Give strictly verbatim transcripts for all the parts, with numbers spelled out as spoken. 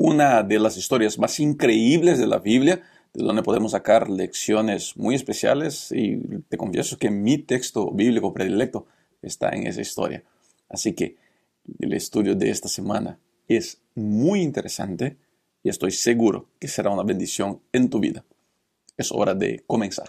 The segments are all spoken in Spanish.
una de las historias más increíbles de la Biblia, de donde podemos sacar lecciones muy especiales, y te confieso que mi texto bíblico predilecto está en esa historia. Así que el estudio de esta semana es muy interesante y estoy seguro que será una bendición en tu vida. Es hora de comenzar.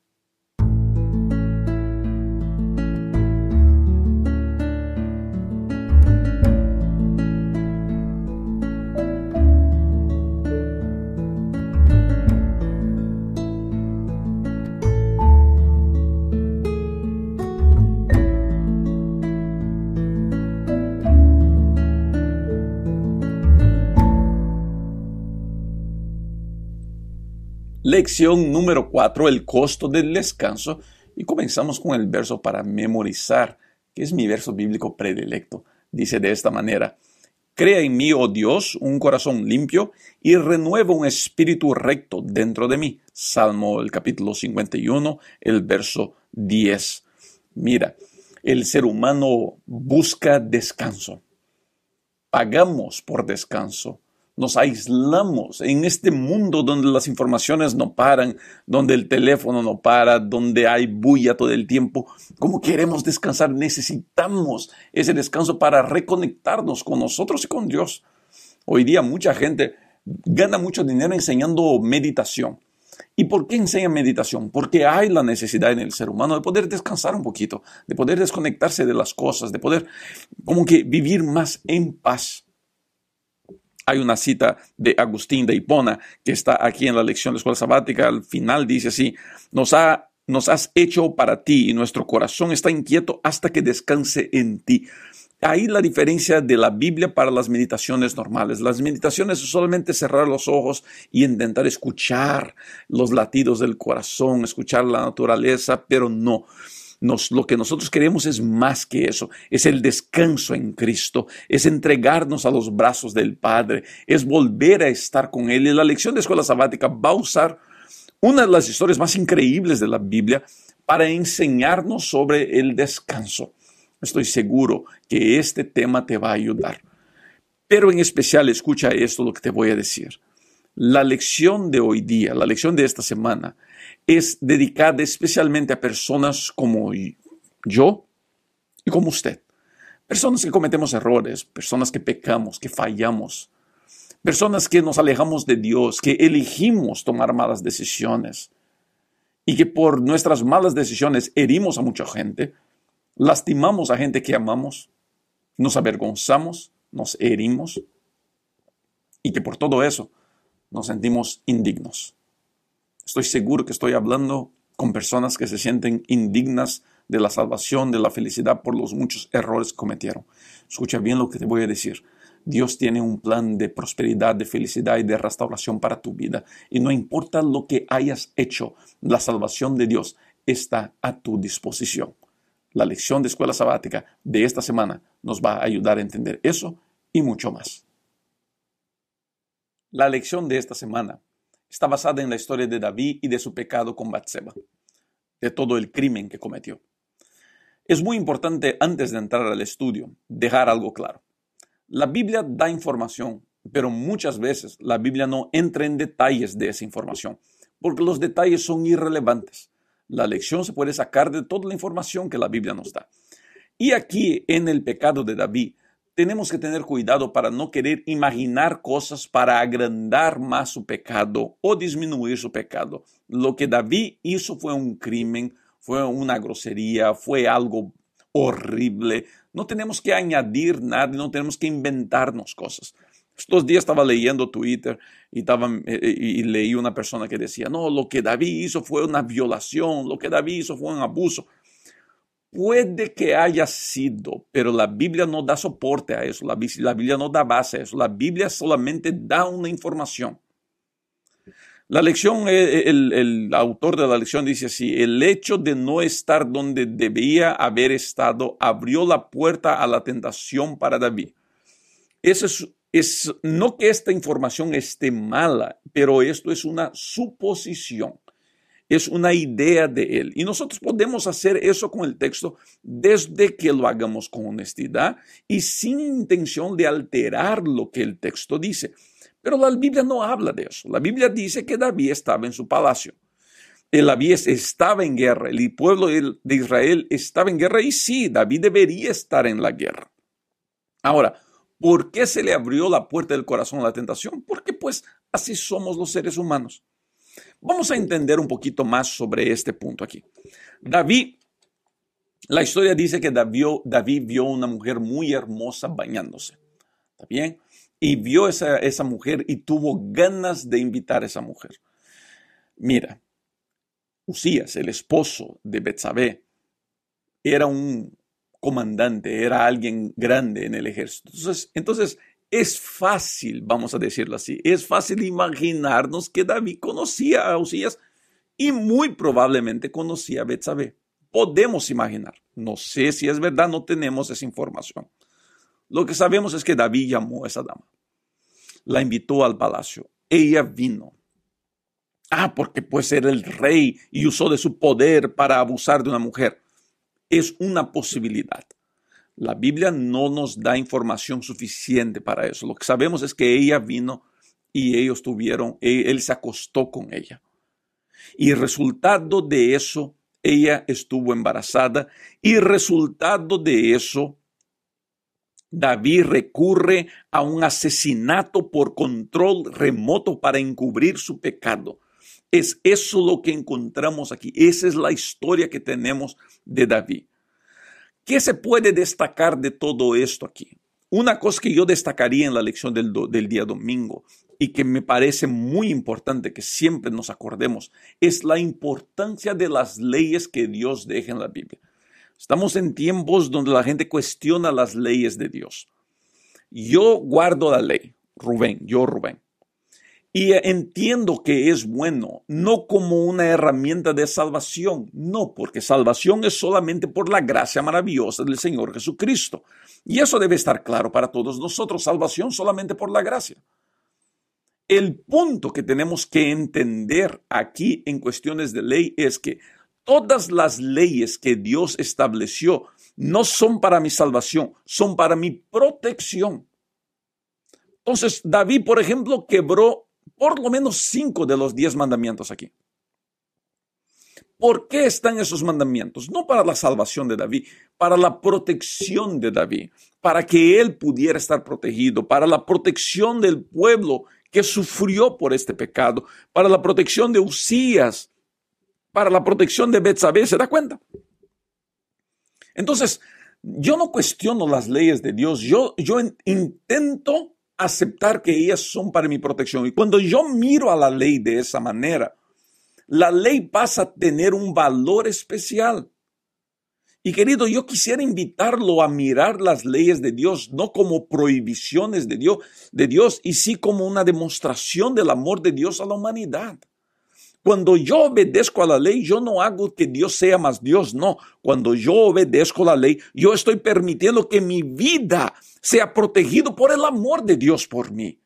Lección número cuatro, el costo del descanso. Y comenzamos con el verso para memorizar, que es mi verso bíblico predilecto. Dice de esta manera: Crea en mí, oh Dios, un corazón limpio y renueva un espíritu recto dentro de mí. Salmo, el capítulo cincuenta y uno, el verso diez. Mira, el ser humano busca descanso. Pagamos por descanso. Nos aislamos en este mundo donde las informaciones no paran, donde el teléfono no para, donde hay bulla todo el tiempo. ¿Cómo queremos descansar? Necesitamos ese descanso para reconectarnos con nosotros y con Dios. Hoy día mucha gente gana mucho dinero enseñando meditación. ¿Y por qué enseñan meditación? Porque hay la necesidad en el ser humano de poder descansar un poquito, de poder desconectarse de las cosas, de poder como que vivir más en paz. Hay una cita de Agustín de Hipona que está aquí en la lección de escuela sabática. Al final dice así: nos, ha, nos has hecho para ti y nuestro corazón está inquieto hasta que descanse en ti. Ahí la diferencia de la Biblia para las meditaciones normales. Las meditaciones es solamente cerrar los ojos y intentar escuchar los latidos del corazón, escuchar la naturaleza, pero no. Nos, lo que nosotros queremos es más que eso, es el descanso en Cristo, es entregarnos a los brazos del Padre, es volver a estar con Él. Y la lección de escuela sabática va a usar una de las historias más increíbles de la Biblia para enseñarnos sobre el descanso. Estoy seguro que este tema te va a ayudar. Pero en especial, escucha esto lo que te voy a decir. La lección de hoy día, la lección de esta semana, es dedicada especialmente a personas como yo y como usted. Personas que cometemos errores, personas que pecamos, que fallamos, personas que nos alejamos de Dios, que elegimos tomar malas decisiones y que por nuestras malas decisiones herimos a mucha gente, lastimamos a gente que amamos, nos avergonzamos, nos herimos y que por todo eso nos sentimos indignos. Estoy seguro que estoy hablando con personas que se sienten indignas de la salvación, de la felicidad por los muchos errores que cometieron. Escucha bien lo que te voy a decir. Dios tiene un plan de prosperidad, de felicidad y de restauración para tu vida. Y no importa lo que hayas hecho, la salvación de Dios está a tu disposición. La lección de escuela sabática de esta semana nos va a ayudar a entender eso y mucho más. La lección de esta semana está basada en la historia de David y de su pecado con Batseba, de todo el crimen que cometió. Es muy importante, antes de entrar al estudio, dejar algo claro. La Biblia da información, pero muchas veces la Biblia no entra en detalles de esa información, porque los detalles son irrelevantes. La lección se puede sacar de toda la información que la Biblia nos da. Y aquí, en el pecado de David, tenemos que tener cuidado para no querer imaginar cosas para agrandar más su pecado o disminuir su pecado. Lo que David hizo fue un crimen, fue una grosería, fue algo horrible. No tenemos que añadir nada, no tenemos que inventarnos cosas. Estos días estaba leyendo Twitter y, estaba, eh, y leí una persona que decía: no, lo que David hizo fue una violación, lo que David hizo fue un abuso. Puede que haya sido, pero la Biblia no da soporte a eso, la, la Biblia no da base a eso, la Biblia solamente da una información. La lección, el, el autor de la lección dice así: el hecho de no estar donde debía haber estado abrió la puerta a la tentación para David. Eso es, es no que esta información esté mala, pero esto es una suposición. Es una idea de él. Y nosotros podemos hacer eso con el texto desde que lo hagamos con honestidad y sin intención de alterar lo que el texto dice. Pero la Biblia no habla de eso. La Biblia dice que David estaba en su palacio. El David estaba en guerra. El pueblo de Israel estaba en guerra. Y sí, David debería estar en la guerra. Ahora, ¿por qué se le abrió la puerta del corazón a la tentación? Porque pues así somos los seres humanos. Vamos a entender un poquito más sobre este punto aquí. David, la historia dice que David, David vio una mujer muy hermosa bañándose. ¿Está bien? Y vio esa, esa mujer y tuvo ganas de invitar a esa mujer. Mira, Usías, el esposo de Betsabé, era un comandante, era alguien grande en el ejército. Entonces, entonces, es fácil, vamos a decirlo así, es fácil imaginarnos que David conocía a Usías y muy probablemente conocía a Betsabé. Podemos imaginar. No sé si es verdad, no tenemos esa información. Lo que sabemos es que David llamó a esa dama. La invitó al palacio. Ella vino. Ah, porque pues era el rey y usó de su poder para abusar de una mujer. Es una posibilidad. La Biblia no nos da información suficiente para eso. Lo que sabemos es que ella vino y ellos tuvieron, él se acostó con ella. Y resultado de eso, ella estuvo embarazada y resultado de eso, David recurre a un asesinato por control remoto para encubrir su pecado. Es eso lo que encontramos aquí. Esa es la historia que tenemos de David. ¿Qué se puede destacar de todo esto aquí? Una cosa que yo destacaría en la lección del, do, del día domingo y que me parece muy importante que siempre nos acordemos es la importancia de las leyes que Dios deja en la Biblia. Estamos en tiempos donde la gente cuestiona las leyes de Dios. Yo guardo la ley, Rubén, yo Rubén. Y entiendo que es bueno, no como una herramienta de salvación, no, porque salvación es solamente por la gracia maravillosa del Señor Jesucristo. Y eso debe estar claro para todos nosotros, salvación solamente por la gracia. El punto que tenemos que entender aquí en cuestiones de ley es que todas las leyes que Dios estableció no son para mi salvación, son para mi protección. Entonces, David, por ejemplo, quebró por lo menos cinco de los diez mandamientos aquí. ¿Por qué están esos mandamientos? No para la salvación de David, para la protección de David, para que él pudiera estar protegido, para la protección del pueblo que sufrió por este pecado, para la protección de Usías, para la protección de Betsabé. ¿Se da cuenta? Entonces, yo no cuestiono las leyes de Dios, yo, yo intento aceptar que ellas son para mi protección. Y cuando yo miro a la ley de esa manera, la ley pasa a tener un valor especial. Y querido, yo quisiera invitarlo a mirar las leyes de Dios, no como prohibiciones de Dios, de Dios, y sí como una demostración del amor de Dios a la humanidad. Cuando yo obedezco a la ley, yo no hago que Dios sea más Dios, no. Cuando yo obedezco a la ley, yo estoy permitiendo que mi vida sea protegido por el amor de Dios por mí.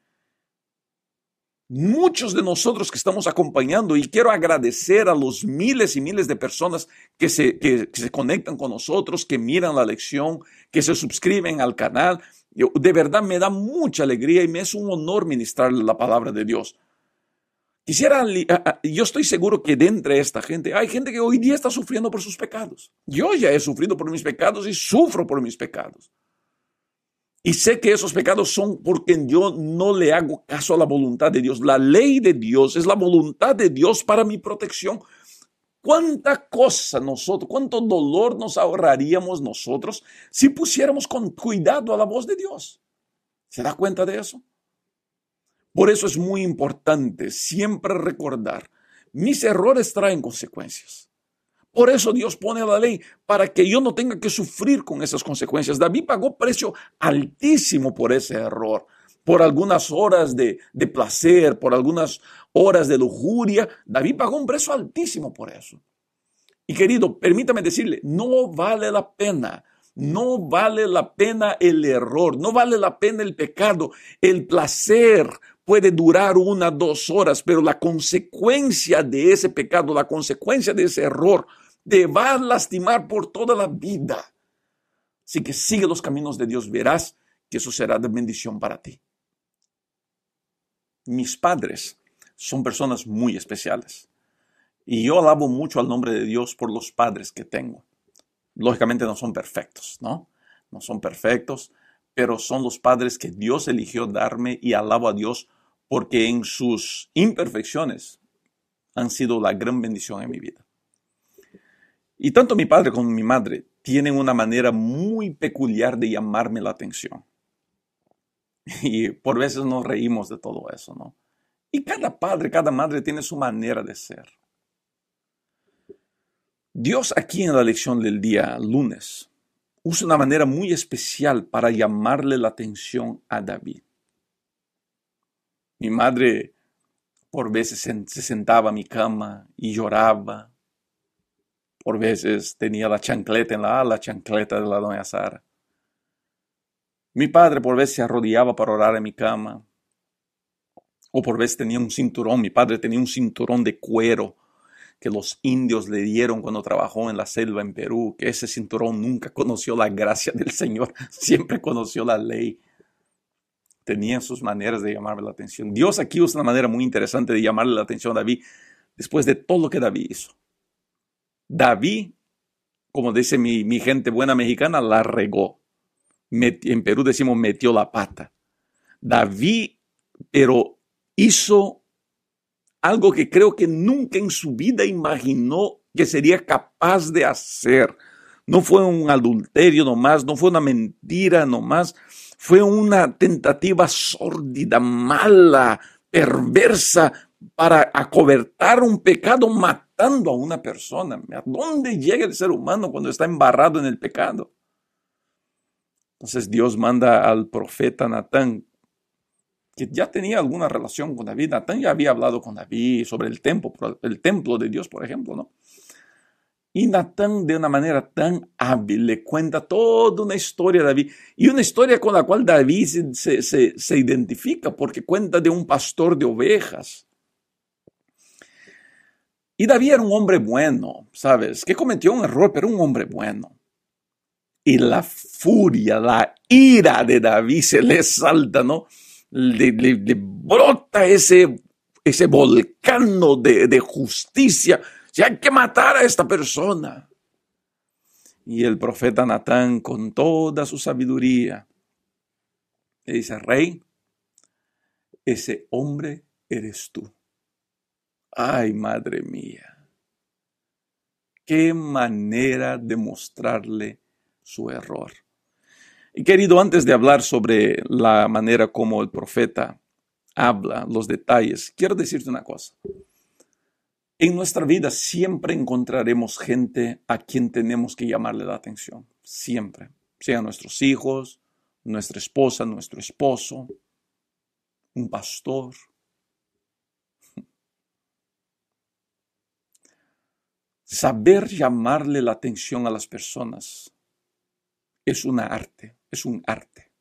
Muchos de nosotros que estamos acompañando, y quiero agradecer a los miles y miles de personas que se, que, que se conectan con nosotros, que miran la lección, que se suscriben al canal. Yo, de verdad me da mucha alegría y me es un honor ministrarle la palabra de Dios. Quisiera, yo estoy seguro que de entre esta gente hay gente que hoy día está sufriendo por sus pecados. Yo ya he sufrido por mis pecados y sufro por mis pecados. Y sé que esos pecados son porque yo no le hago caso a la voluntad de Dios. La ley de Dios es la voluntad de Dios para mi protección. ¿Cuánta cosa nosotros, cuánto dolor nos ahorraríamos nosotros si pusiéramos con cuidado a la voz de Dios? ¿Se da cuenta de eso? Por eso es muy importante siempre recordar, mis errores traen consecuencias. Por eso Dios pone la ley, para que yo no tenga que sufrir con esas consecuencias. David pagó precio altísimo por ese error, por algunas horas de, de placer, por algunas horas de lujuria. David pagó un precio altísimo por eso. Y querido, permítame decirle, no vale la pena. No vale la pena el error, no vale la pena el pecado. El placer puede durar una, dos horas, pero la consecuencia de ese pecado, la consecuencia de ese error, te va a lastimar por toda la vida. Así que sigue los caminos de Dios, verás que eso será de bendición para ti. Mis padres son personas muy especiales. Y yo alabo mucho al nombre de Dios por los padres que tengo. Lógicamente no son perfectos, ¿no? No son perfectos, pero son los padres que Dios eligió darme y alabo a Dios porque en sus imperfecciones han sido la gran bendición en mi vida. Y tanto mi padre como mi madre tienen una manera muy peculiar de llamarme la atención. Y por veces nos reímos de todo eso, ¿no? Y cada padre, cada madre tiene su manera de ser. Dios aquí en la lección del día lunes usa una manera muy especial para llamarle la atención a David. Mi madre por veces se sentaba a mi cama y lloraba. Por veces tenía la chancleta en la, la chancleta de la doña Sara. Mi padre por veces se arrodillaba para orar en mi cama. O por veces tenía un cinturón. Mi padre tenía un cinturón de cuero que los indios le dieron cuando trabajó en la selva en Perú, que ese cinturón nunca conoció la gracia del Señor, siempre conoció la ley. Tenía sus maneras de llamarme la atención. Dios aquí usa una manera muy interesante de llamarle la atención a David después de todo lo que David hizo. David, como dice mi, mi gente buena mexicana, la regó. Met, en Perú decimos metió la pata. David, pero hizo algo que creo que nunca en su vida imaginó que sería capaz de hacer. No fue un adulterio nomás, no fue una mentira nomás, fue una tentativa sórdida, mala, perversa, para acobertar un pecado matando a una persona. ¿A dónde llega el ser humano cuando está embarrado en el pecado? Entonces Dios manda al profeta Natán, que ya tenía alguna relación con David. Natán ya había hablado con David sobre el templo, el templo de Dios, por ejemplo, ¿no? Y Natán, de una manera tan hábil, le cuenta toda una historia a David. Y una historia con la cual David se, se, se, se identifica, porque cuenta de un pastor de ovejas. Y David era un hombre bueno, ¿sabes? Que cometió un error, pero un hombre bueno. Y la furia, la ira de David se le salta, ¿no? Le, le, le brota ese, ese volcán de, de justicia. Si hay que matar a esta persona. Y el profeta Natán, con toda su sabiduría, le dice: rey, ese hombre eres tú. Ay, madre mía. Qué manera de mostrarle su error. Y querido, antes de hablar sobre la manera como el profeta habla, los detalles, quiero decirte una cosa. En nuestra vida siempre encontraremos gente a quien tenemos que llamarle la atención. Siempre. Sean nuestros hijos, nuestra esposa, nuestro esposo, un pastor. Saber llamarle la atención a las personas es una arte, es un arte.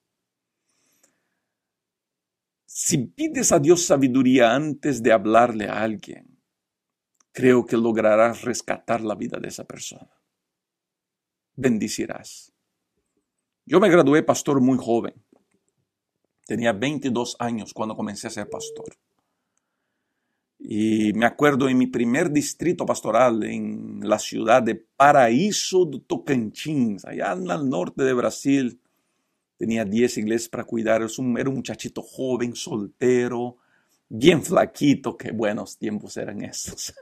Si pides a Dios sabiduría antes de hablarle a alguien, creo que lograrás rescatar la vida de esa persona. Bendicirás. Yo me gradué pastor muy joven. Tenía veintidós años cuando comencé a ser pastor. Y me acuerdo en mi primer distrito pastoral en la ciudad de Paraíso do Tocantins, allá al norte de Brasil. Tenía diez iglesias para cuidar. Era un muchachito joven, soltero, bien flaquito. Qué buenos tiempos eran estos.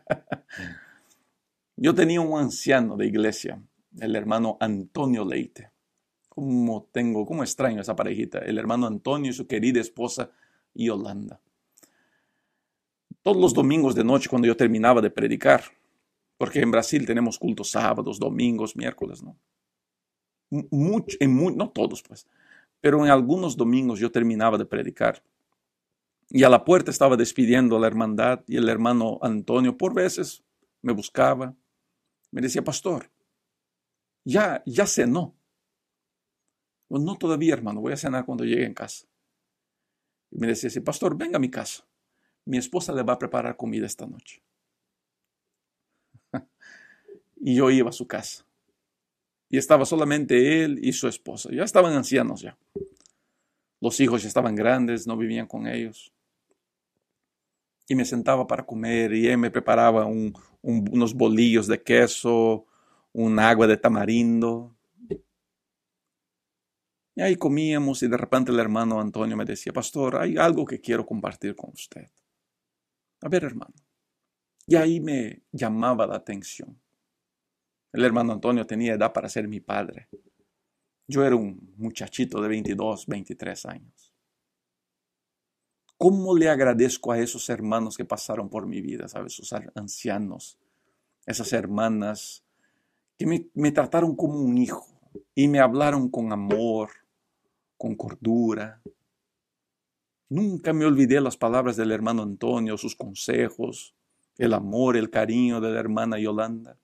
Yo tenía un anciano de iglesia, el hermano Antonio Leite. ¿Cómo tengo, cómo extraño a esa parejita? El hermano Antonio y su querida esposa Yolanda. Todos los domingos de noche cuando yo terminaba de predicar, porque en Brasil tenemos cultos sábados, domingos, miércoles, ¿no? Mucho, en muy, no todos pues, pero en algunos domingos yo terminaba de predicar. Y a la puerta estaba despidiendo a la hermandad y el hermano Antonio por veces me buscaba. Me decía: pastor, ya, ya cenó. No, no todavía, hermano, voy a cenar cuando llegue en casa. Y me decía: sí, pastor, venga a mi casa. Mi esposa le va a preparar comida esta noche. Y yo iba a su casa. Y estaba solamente él y su esposa. Ya estaban ancianos ya. Los hijos ya estaban grandes, no vivían con ellos. y me sentaba para comer y él me preparaba un, un, unos bolillos de queso, un agua de tamarindo. Y ahí comíamos y de repente el hermano Antonio me decía, pastor, hay algo que quiero compartir con usted. A ver, hermano. Y ahí me llamaba la atención. El hermano Antonio tenía edad para ser mi padre. Yo era un muchachito de veintidós, veintitrés años. ¿Cómo le agradezco a esos hermanos que pasaron por mi vida, ¿sabes? Esos ancianos, esas hermanas que me, me trataron como un hijo y me hablaron con amor, con cordura. Nunca me olvidé las palabras del hermano Antonio, sus consejos, el amor, el cariño de la hermana Yolanda.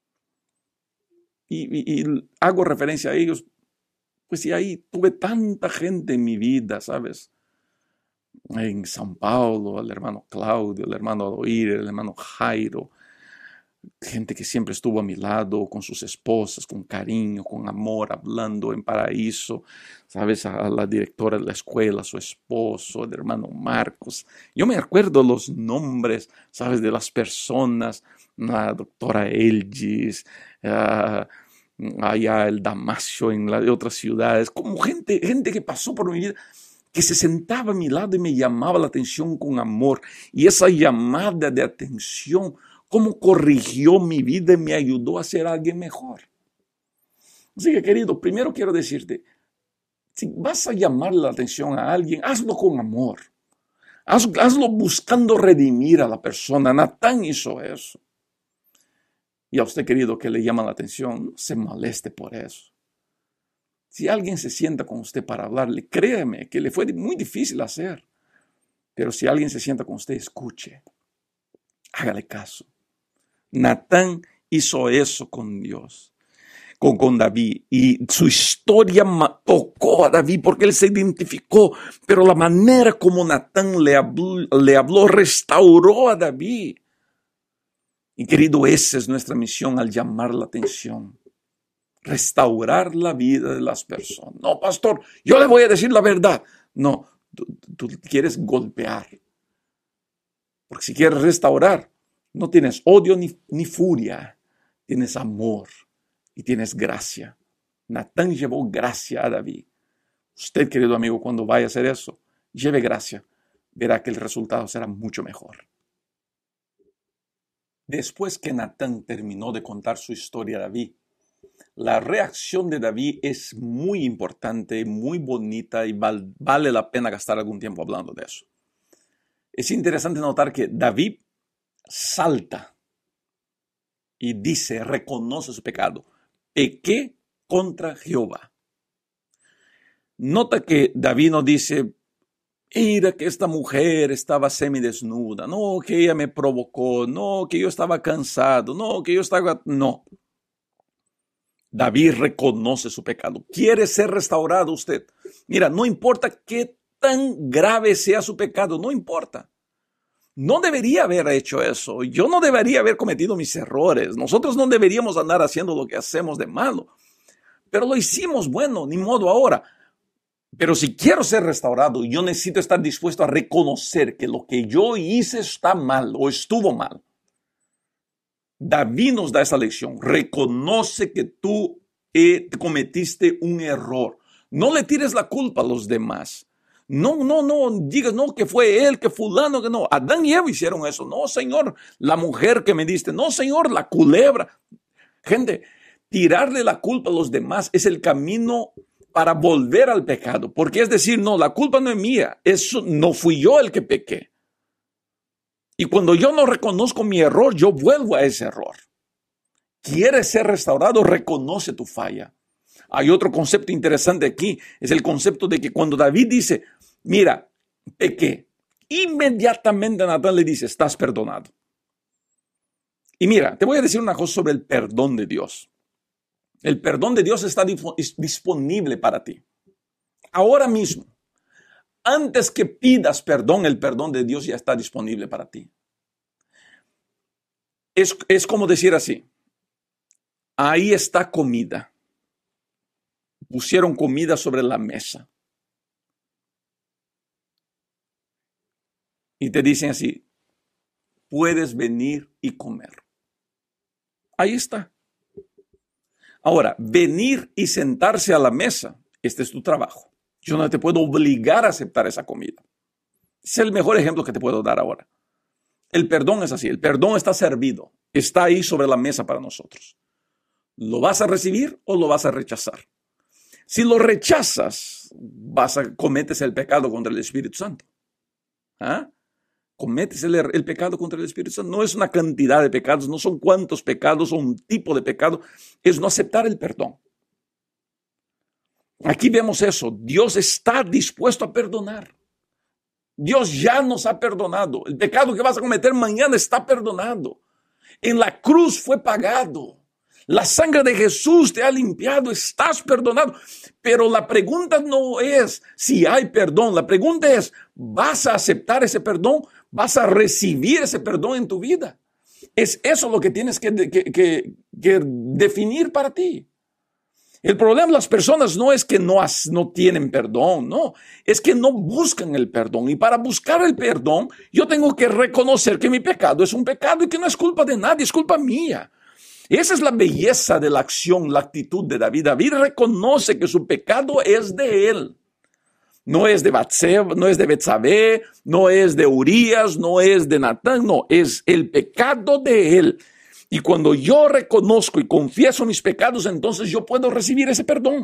Y, y, y hago referencia a ellos, pues y ahí tuve tanta gente en mi vida, ¿sabes? En São Paulo, el hermano Claudio, el hermano Aloir, el hermano Jairo, gente que siempre estuvo a mi lado con sus esposas, con cariño, con amor, hablando en Paraíso, ¿sabes? A la directora de la escuela, su esposo, el hermano Marcos. Yo me acuerdo los nombres, ¿sabes? De las personas, la doctora Elgis, uh, allá el Damasio en las otras ciudades, como gente, gente que pasó por mi vida, que se sentaba a mi lado y me llamaba la atención con amor. Y esa llamada de atención, cómo corrigió mi vida y me ayudó a ser alguien mejor. Así que, querido, primero quiero decirte, si vas a llamar la atención a alguien, hazlo con amor. Haz, hazlo buscando redimir a la persona. Natán hizo eso. Y a usted, querido, que le llama la atención, no se moleste por eso. Si alguien se sienta con usted para hablarle, créeme que le fue muy difícil hacer. Pero si alguien se sienta con usted, escuche. Hágale caso. Natán hizo eso con Dios, con, con David. Y su historia tocó a David porque él se identificó. Pero la manera como Natán le habló, le habló restauró a David. Y querido, esa es nuestra misión al llamar la atención. Restaurar la vida de las personas. No, pastor, yo le voy a decir la verdad. No, tú, tú quieres golpear. Porque si quieres restaurar, no tienes odio ni, ni furia. Tienes amor y tienes gracia. Natán llevó gracia a David. Usted, querido amigo, cuando vaya a hacer eso, lleve gracia. Verá que el resultado será mucho mejor. Después que Natán terminó de contar su historia a David, la reacción de David es muy importante, muy bonita y val, vale la pena gastar algún tiempo hablando de eso. Es interesante notar que David salta y dice, reconoce su pecado. Pequé contra Jehová. Nota que David no dice, mira que esta mujer estaba semidesnuda, no, que ella me provocó, no, que yo estaba cansado, no, que yo estaba... No. David reconoce su pecado. ¿Quiere ser restaurado usted? Mira, no importa qué tan grave sea su pecado, no importa. No debería haber hecho eso. Yo no debería haber cometido mis errores. Nosotros no deberíamos andar haciendo lo que hacemos de malo. Pero lo hicimos, bueno, ni modo ahora. Pero si quiero ser restaurado, yo necesito estar dispuesto a reconocer que lo que yo hice está mal o estuvo mal. David nos da esa lección. Reconoce que tú eh, cometiste un error. No le tires la culpa a los demás. No, no, no digas, no, que fue él, que fulano, que no. Adán y Eva hicieron eso. No, Señor, la mujer que me diste. No, Señor, la culebra. Gente, tirarle la culpa a los demás es el camino para volver al pecado. Porque es decir, no, la culpa no es mía. Eso no fui yo el que pequé. Y cuando yo no reconozco mi error, yo vuelvo a ese error. ¿Quieres ser restaurado? Reconoce tu falla. Hay otro concepto interesante aquí. Es el concepto de que cuando David dice, mira, pequé, inmediatamente Natán le dice, estás perdonado. Y mira, te voy a decir una cosa sobre el perdón de Dios. El perdón de Dios está disponible para ti. Ahora mismo. Antes que pidas perdón, el perdón de Dios ya está disponible para ti. Es, es como decir así, ahí está comida. Pusieron comida sobre la mesa. Y te dicen así, puedes venir y comer. Ahí está. Ahora, venir y sentarse a la mesa, este es tu trabajo. Yo no te puedo obligar a aceptar esa comida. Es el mejor ejemplo que te puedo dar ahora. El perdón es así, el perdón está servido, está ahí sobre la mesa para nosotros. ¿Lo vas a recibir o lo vas a rechazar? Si lo rechazas, vas a cometes el pecado contra el Espíritu Santo. ¿Ah? Cometes el, el pecado contra el Espíritu Santo. No es una cantidad de pecados, no son cuántos pecados o un tipo de pecado, es no aceptar el perdón. Aquí vemos eso, Dios está dispuesto a perdonar. Dios ya nos ha perdonado. El pecado que vas a cometer mañana está perdonado. En la cruz fue pagado. La sangre de Jesús te ha limpiado, estás perdonado. Pero la pregunta no es si hay perdón. La pregunta es, ¿vas a aceptar ese perdón? ¿Vas a recibir ese perdón en tu vida? Es eso lo que tienes que, que, que, que definir para ti. El problema de las personas no es que no, no tienen perdón, no, es que no buscan el perdón. Y para buscar el perdón, yo tengo que reconocer que mi pecado es un pecado y que no es culpa de nadie, es culpa mía. Esa es la belleza de la acción, la actitud de David. David reconoce que su pecado es de él. No es de Batseba, no es de Betsabé, no es de Urías, no es de Natán, no, es el pecado de él. Y cuando yo reconozco y confieso mis pecados, entonces yo puedo recibir ese perdón.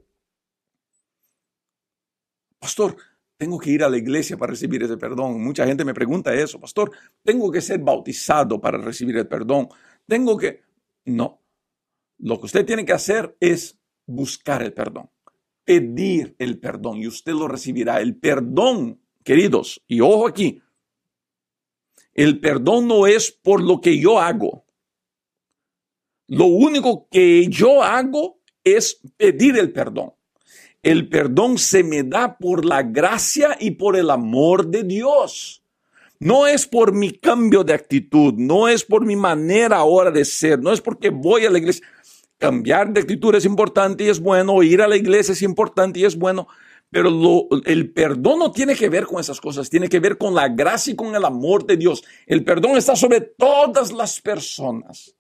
Pastor, tengo que ir a la iglesia para recibir ese perdón. Mucha gente me pregunta eso. Pastor, tengo que ser bautizado para recibir el perdón. Tengo que... No. Lo que usted tiene que hacer es buscar el perdón. Pedir el perdón y usted lo recibirá. El perdón, queridos, y ojo aquí, el perdón no es por lo que yo hago. Lo único que yo hago es pedir el perdón. El perdón se me da por la gracia y por el amor de Dios. No es por mi cambio de actitud, no es por mi manera ahora de ser, no es porque voy a la iglesia. Cambiar de actitud es importante y es bueno, ir a la iglesia es importante y es bueno, pero lo, el perdón no tiene que ver con esas cosas, tiene que ver con la gracia y con el amor de Dios. El perdón está sobre todas las personas.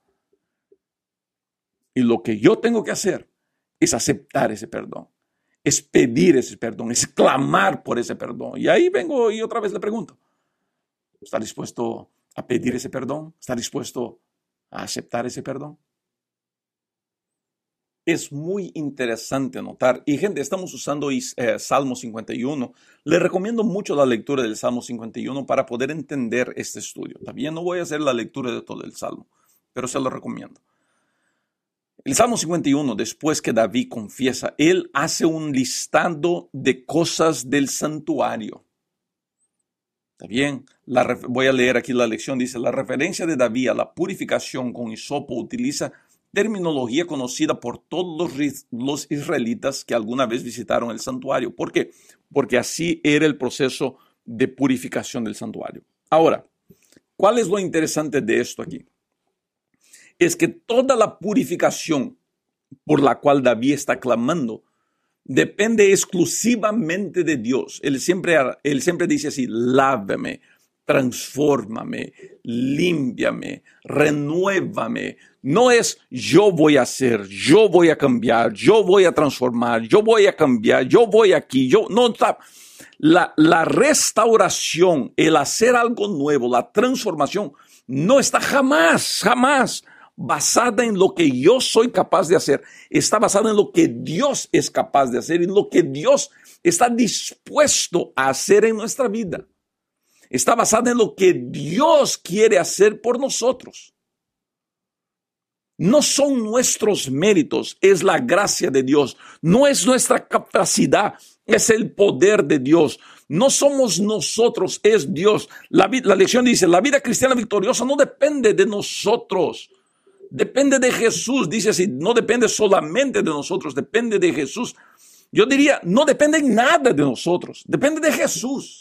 Y lo que yo tengo que hacer es aceptar ese perdón, es pedir ese perdón, es clamar por ese perdón. Y ahí vengo y otra vez le pregunto, ¿está dispuesto a pedir ese perdón? ¿Está dispuesto a aceptar ese perdón? Es muy interesante notar, y gente, estamos usando eh, Salmo cincuenta y uno. Les recomiendo mucho la lectura del Salmo cincuenta y uno para poder entender este estudio. También no voy a hacer la lectura de todo el Salmo, pero se lo recomiendo. El Salmo cincuenta y uno, después que David confiesa, él hace un listado de cosas del santuario. ¿Está bien? La, voy a leer aquí la lección. Dice, la referencia de David a la purificación con hisopo utiliza terminología conocida por todos los, los israelitas que alguna vez visitaron el santuario. ¿Por qué? Porque así era el proceso de purificación del santuario. Ahora, ¿cuál es lo interesante de esto aquí? Es que toda la purificación por la cual David está clamando depende exclusivamente de Dios. Él siempre, él siempre dice así, lávame, transfórmame, límpiame, renuévame. No es yo voy a hacer, yo voy a cambiar, yo voy a transformar, yo voy a cambiar, yo voy aquí, yo no está. La, la restauración, el hacer algo nuevo, la transformación, no está jamás, jamás basada en lo que yo soy capaz de hacer. Está basada en lo que Dios es capaz de hacer y lo que Dios está dispuesto a hacer en nuestra vida. Está basada en lo que Dios quiere hacer por nosotros. No son nuestros méritos, es la gracia de Dios. No es nuestra capacidad, es el poder de Dios. No somos nosotros, es Dios. La, la lección dice, la vida cristiana victoriosa no depende de nosotros. Depende de Jesús. Dice así, no depende solamente de nosotros, depende de Jesús. Yo diría, no depende nada de nosotros, depende de Jesús.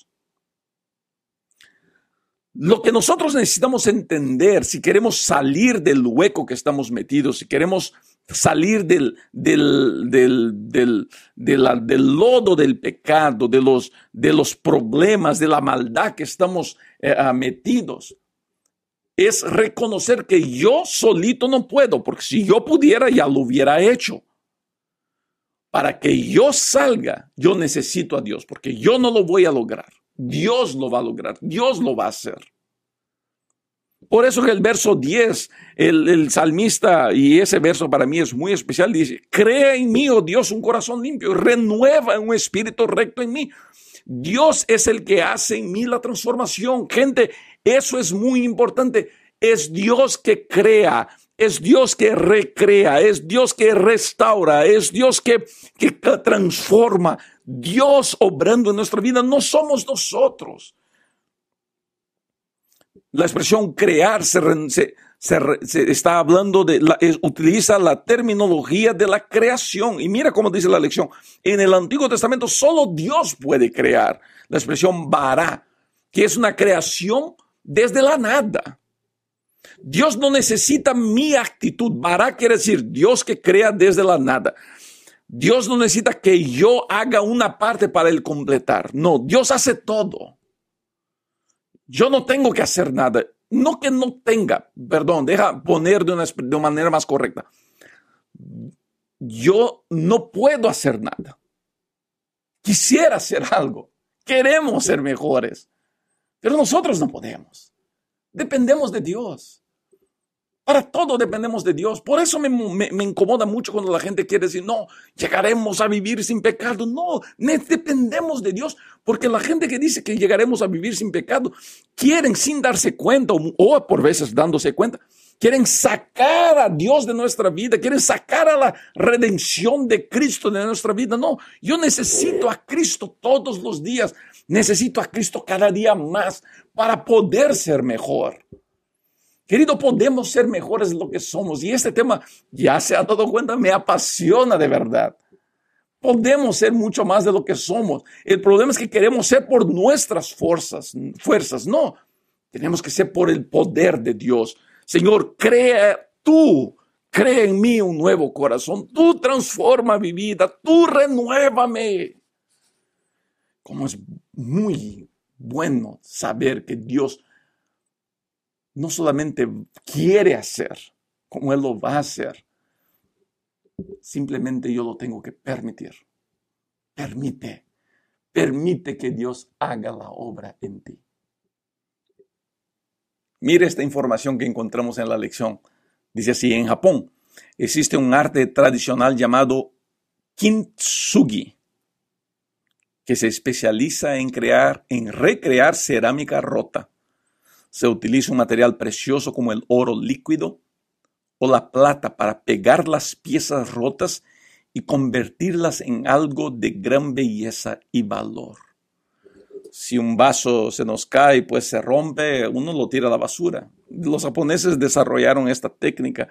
Lo que nosotros necesitamos entender, si queremos salir del hueco que estamos metidos, si queremos salir del, del, del, del, de la, del lodo del pecado, de los, de los problemas, de la maldad que estamos eh, metidos, es reconocer que yo solito no puedo, porque si yo pudiera ya lo hubiera hecho. Para que yo salga, yo necesito a Dios, porque yo no lo voy a lograr. Dios lo va a lograr, Dios lo va a hacer. Por eso que el verso diez, el, el salmista, y ese verso para mí es muy especial, dice, crea en mí, oh Dios, un corazón limpio, renueva un espíritu recto en mí. Dios es el que hace en mí la transformación. Gente, eso es muy importante. Es Dios que crea, es Dios que recrea, es Dios que restaura, es Dios que, que transforma. Dios obrando en nuestra vida, no somos nosotros. La expresión crear se, se, se, se está hablando de, la, es, utiliza la terminología de la creación. Y mira cómo dice la lección. En el Antiguo Testamento solo Dios puede crear. La expresión bara, que es una creación desde la nada. Dios no necesita mi actitud. Bara quiere decir Dios que crea desde la nada. Dios no necesita que yo haga una parte para él completar. No, Dios hace todo. Yo no tengo que hacer nada. No que no tenga, perdón, deja poner de una, de una manera más correcta. Yo no puedo hacer nada. Quisiera hacer algo. Queremos ser mejores. Pero nosotros no podemos. Dependemos de Dios. Para todo dependemos de Dios. Por eso me, me, me incomoda mucho cuando la gente quiere decir, no, llegaremos a vivir sin pecado. No, dependemos de Dios. Porque la gente que dice que llegaremos a vivir sin pecado, quieren sin darse cuenta, o, o por veces dándose cuenta, quieren sacar a Dios de nuestra vida, quieren sacar a la redención de Cristo de nuestra vida. No, yo necesito a Cristo todos los días. Necesito a Cristo cada día más para poder ser mejor. Querido, podemos ser mejores de lo que somos. Y este tema, ya se ha dado cuenta, me apasiona de verdad. Podemos ser mucho más de lo que somos. El problema es que queremos ser por nuestras fuerzas. fuerzas. No, tenemos que ser por el poder de Dios. Señor, crea tú, crea en mí un nuevo corazón. Tú transforma mi vida, tú renuévame. Como es muy bueno saber que Dios no solamente quiere hacer, como Él lo va a hacer, simplemente yo lo tengo que permitir. Permite, permite que Dios haga la obra en ti. Mire esta información que encontramos en la lección. Dice así, en Japón existe un arte tradicional llamado kintsugi, que se especializa en crear, en recrear cerámica rota. Se utiliza un material precioso como el oro líquido o la plata para pegar las piezas rotas y convertirlas en algo de gran belleza y valor. Si un vaso se nos cae, pues se rompe, uno lo tira a la basura. Los japoneses desarrollaron esta técnica.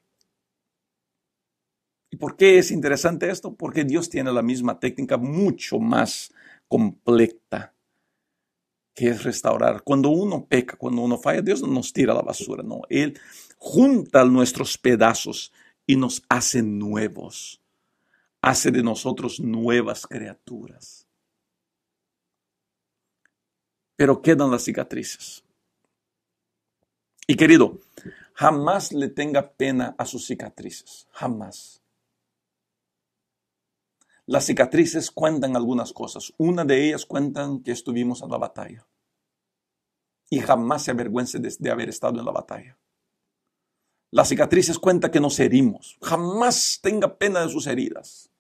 ¿Y por qué es interesante esto? Porque Dios tiene la misma técnica mucho más completa, que es restaurar. Cuando uno peca, cuando uno falla, Dios no nos tira a la basura, no. Él junta nuestros pedazos y nos hace nuevos. Hace de nosotros nuevas criaturas. Pero quedan las cicatrices. Y querido, jamás le tenga pena a sus cicatrices. Jamás. Las cicatrices cuentan algunas cosas. Una de ellas cuentan que estuvimos en la batalla. Y jamás se avergüence de, de haber estado en la batalla. Las cicatrices cuentan que nos herimos. Jamás tenga pena de sus heridas.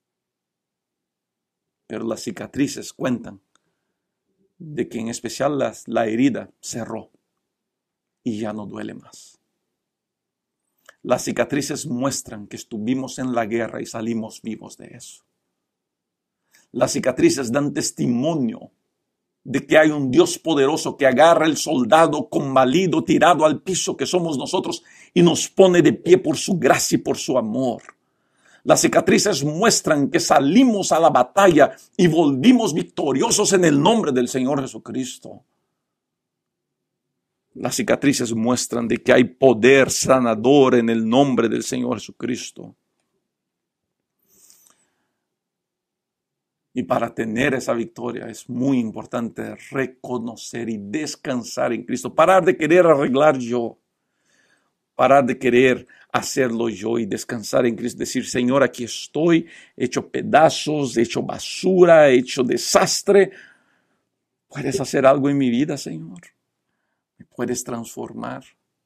Pero las cicatrices cuentan de que en especial las, la herida cerró y ya no duele más. Las cicatrices muestran que estuvimos en la guerra y salimos vivos de eso. Las cicatrices dan testimonio de que hay un Dios poderoso que agarra al soldado convalido, tirado al piso que somos nosotros y nos pone de pie por su gracia y por su amor. Las cicatrices muestran que salimos a la batalla y volvimos victoriosos en el nombre del Señor Jesucristo. Las cicatrices muestran de que hay poder sanador en el nombre del Señor Jesucristo. Y para tener esa victoria es muy importante reconocer y descansar en Cristo. Parar de querer arreglar yo. Parar de querer hacerlo yo y descansar en Cristo. Decir, Señor, aquí estoy, hecho pedazos, hecho basura, hecho desastre. ¿Puedes hacer algo en mi vida, Señor? ¿Me puedes transformar?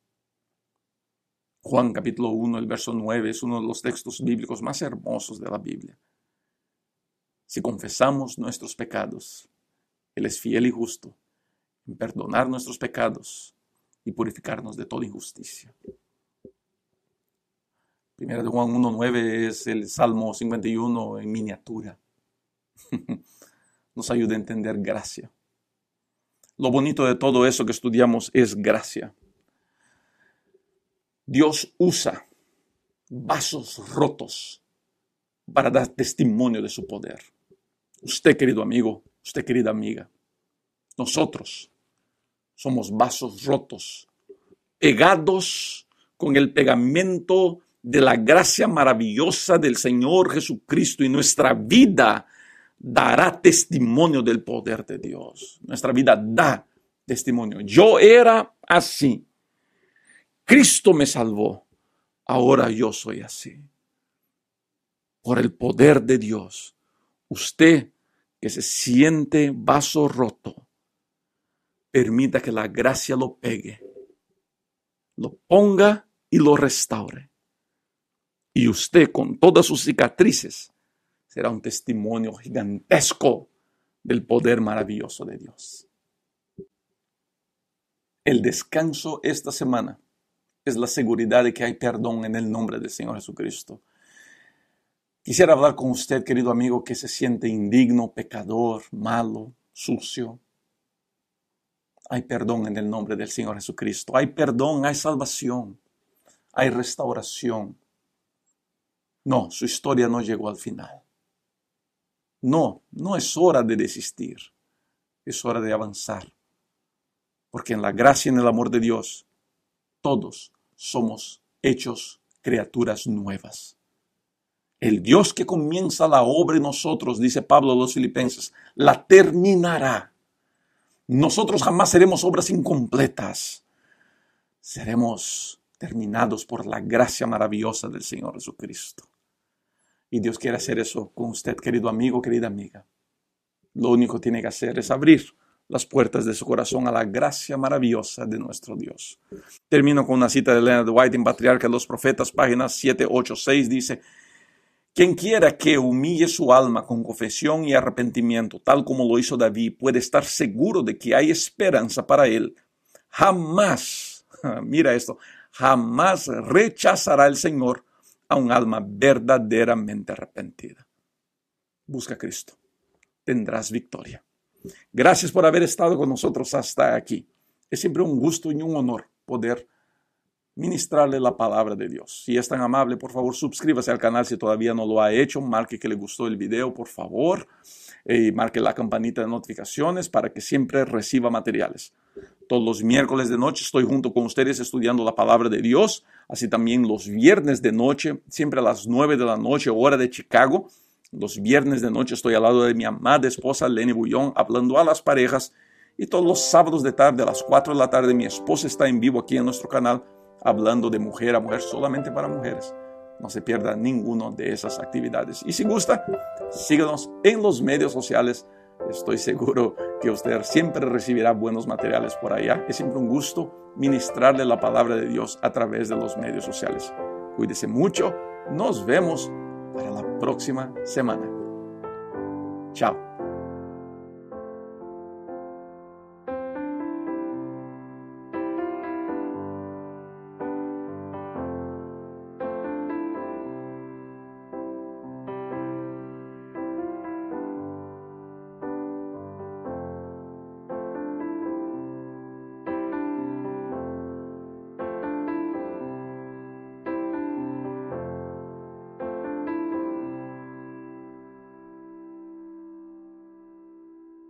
Juan capítulo uno, el verso nueve, es uno de los textos bíblicos más hermosos de la Biblia. Si confesamos nuestros pecados, Él es fiel y justo en perdonar nuestros pecados y purificarnos de toda injusticia. Primera de Juan uno nueve es el Salmo cincuenta y uno en miniatura. Nos ayuda a entender gracia. Lo bonito de todo eso que estudiamos es gracia. Dios usa vasos rotos para dar testimonio de su poder. Usted, querido amigo, usted, querida amiga, nosotros somos vasos rotos, pegados con el pegamento de la gracia maravillosa del Señor Jesucristo, y nuestra vida dará testimonio del poder de Dios. Nuestra vida da testimonio. Yo era así. Cristo me salvó. Ahora yo soy así. Por el poder de Dios, usted que se siente vaso roto, permita que la gracia lo pegue, lo ponga y lo restaure. Y usted, con todas sus cicatrices, será un testimonio gigantesco del poder maravilloso de Dios. El descanso esta semana es la seguridad de que hay perdón en el nombre del Señor Jesucristo. Quisiera hablar con usted, querido amigo, que se siente indigno, pecador, malo, sucio. Hay perdón en el nombre del Señor Jesucristo. Hay perdón, hay salvación, hay restauración. No, su historia no llegó al final. No, no es hora de desistir. Es hora de avanzar. Porque en la gracia y en el amor de Dios, todos somos hechos criaturas nuevas. El Dios que comienza la obra en nosotros, dice Pablo a los Filipenses, la terminará. Nosotros jamás seremos obras incompletas. Seremos terminados por la gracia maravillosa del Señor Jesucristo. Y Dios quiere hacer eso con usted, querido amigo, querida amiga. Lo único que tiene que hacer es abrir las puertas de su corazón a la gracia maravillosa de nuestro Dios. Termino con una cita de Leonard White en Patriarca de los Profetas, páginas siete, ocho, seis, dice: quien quiera que humille su alma con confesión y arrepentimiento, tal como lo hizo David, puede estar seguro de que hay esperanza para él. Jamás, mira esto, jamás rechazará el Señor a un alma verdaderamente arrepentida. Busca a Cristo. Tendrás victoria. Gracias por haber estado con nosotros hasta aquí. Es siempre un gusto y un honor poder ministrarle la palabra de Dios. Si es tan amable, por favor, suscríbase al canal si todavía no lo ha hecho. Marque que le gustó el video, por favor. Y marque la campanita de notificaciones para que siempre reciba materiales. Todos los miércoles de noche estoy junto con ustedes estudiando la palabra de Dios. Así también los viernes de noche, siempre a las nueve de la noche, hora de Chicago. Los viernes de noche estoy al lado de mi amada esposa Lenny Bullón, hablando a las parejas. Y todos los sábados de tarde, a las cuatro de la tarde, mi esposa está en vivo aquí en nuestro canal, hablando de mujer a mujer, solamente para mujeres. No se pierda ninguna de esas actividades. Y si gusta, síganos en los medios sociales. Estoy seguro que usted siempre recibirá buenos materiales por allá. Es siempre un gusto ministrarle la palabra de Dios a través de los medios sociales. Cuídese mucho. Nos vemos para la próxima semana. Chao.